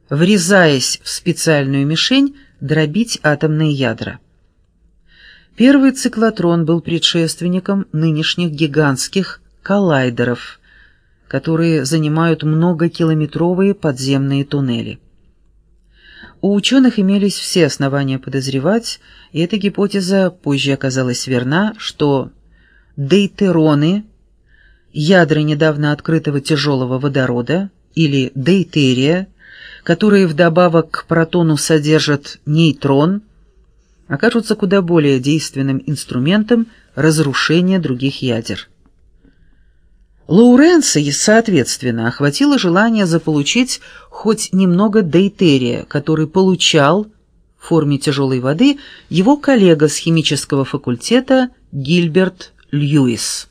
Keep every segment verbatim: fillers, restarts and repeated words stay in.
врезаясь в специальную мишень, дробить атомные ядра. Первый циклотрон был предшественником нынешних гигантских коллайдеров, которые занимают многокилометровые подземные туннели. У ученых имелись все основания подозревать, и эта гипотеза позже оказалась верна, что дейтероны, ядра недавно открытого тяжелого водорода, или дейтерия, которые вдобавок к протону содержат нейтрон, окажутся куда более действенным инструментом разрушения других ядер. Лоуренца, соответственно, охватило желание заполучить хоть немного дейтерия, который получал в форме тяжелой воды его коллега с химического факультета Гильберт Льюис.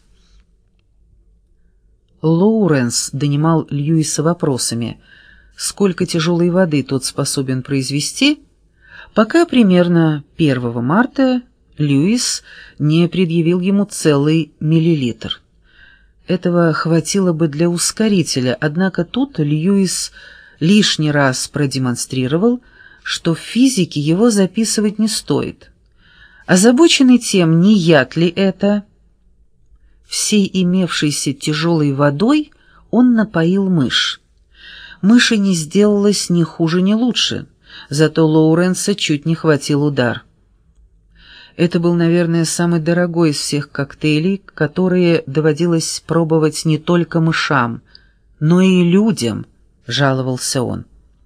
Лоуренс донимал Льюиса вопросами, сколько тяжелой воды тот способен произвести, пока примерно первого марта Льюис не предъявил ему целый миллилитр. Этого хватило бы для ускорителя, однако тут Льюис лишний раз продемонстрировал, что в физике его записывать не стоит. Озабоченный тем, не яд ли это, всей имевшейся тяжелой водой он напоил мышь. Мыши не сделалось ни хуже, ни лучше, зато Лоуренса чуть не хватил удар. Это был, наверное, самый дорогой из всех коктейлей, которые доводилось пробовать не только мышам, но и людям, жаловался он.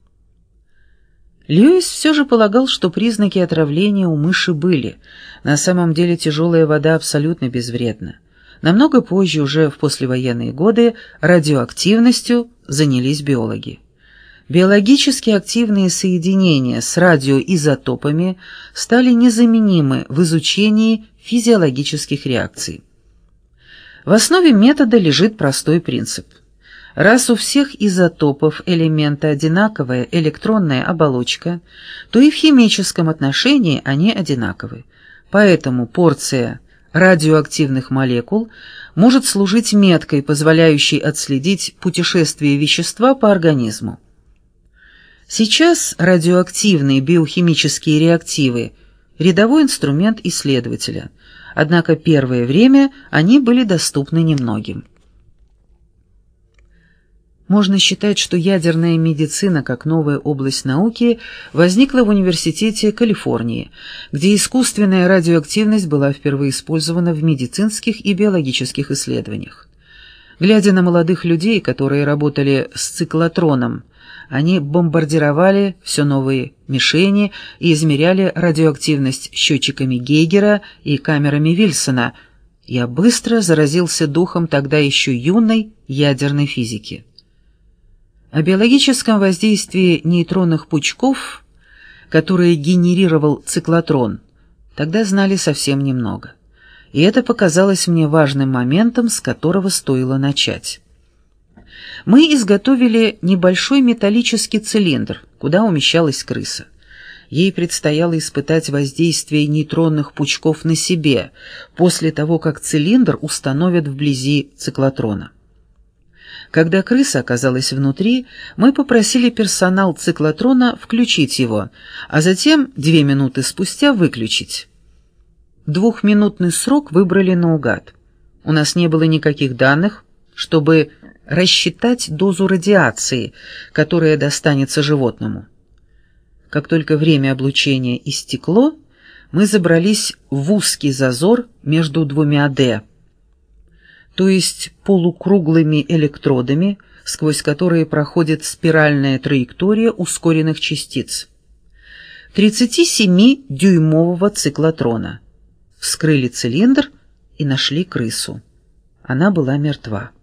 Льюис все же полагал, что признаки отравления у мыши были. На самом деле тяжелая вода абсолютно безвредна. Намного позже, уже в послевоенные годы, радиоактивностью занялись биологи. Биологически активные соединения с радиоизотопами стали незаменимы в изучении физиологических реакций. В основе метода лежит простой принцип. Раз у всех изотопов элемента одинаковая электронная оболочка, то и в химическом отношении они одинаковы. Поэтому порция радиоактивных молекул может служить меткой, позволяющей отследить путешествие вещества по организму. Сейчас радиоактивные биохимические реактивы – рядовой инструмент исследователя, однако первое время они были доступны немногим. Можно считать, что ядерная медицина, как новая область науки, возникла в Университете Калифорнии, где искусственная радиоактивность была впервые использована в медицинских и биологических исследованиях. Глядя на молодых людей, которые работали с циклотроном, они бомбардировали все новые мишени и измеряли радиоактивность счетчиками Гейгера и камерами Вильсона. Я быстро заразился духом тогда еще юной ядерной физики. О биологическом воздействии нейтронных пучков, которые генерировал циклотрон, тогда знали совсем немного. И это показалось мне важным моментом, с которого стоило начать. Мы изготовили небольшой металлический цилиндр, куда умещалась крыса. Ей предстояло испытать воздействие нейтронных пучков на себе после того, как цилиндр установят вблизи циклотрона. Когда крыса оказалась внутри, мы попросили персонал циклотрона включить его, а затем две минуты спустя выключить. Двухминутный срок выбрали наугад. У нас не было никаких данных, чтобы рассчитать дозу радиации, которая достанется животному. Как только время облучения истекло, мы забрались в узкий зазор между двумя «Д», то есть полукруглыми электродами, сквозь которые проходит спиральная траектория ускоренных частиц. тридцатисемидюймового циклотрона. Вскрыли цилиндр и нашли крысу. Она была мертва.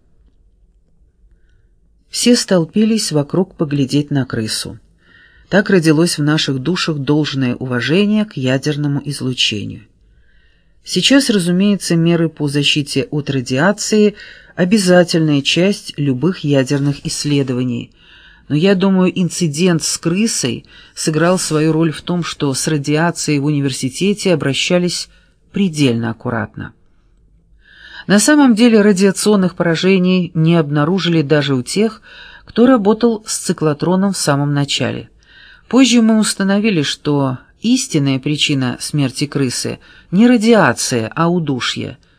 Все столпились вокруг поглядеть на крысу. Так родилось в наших душах должное уважение к ядерному излучению. Сейчас, разумеется, меры по защите от радиации – обязательная часть любых ядерных исследований. Но я думаю, инцидент с крысой сыграл свою роль в том, что с радиацией в университете обращались предельно аккуратно. На самом деле радиационных поражений не обнаружили даже у тех, кто работал с циклотроном в самом начале. Позже мы установили, что истинная причина смерти крысы не радиация, а удушье.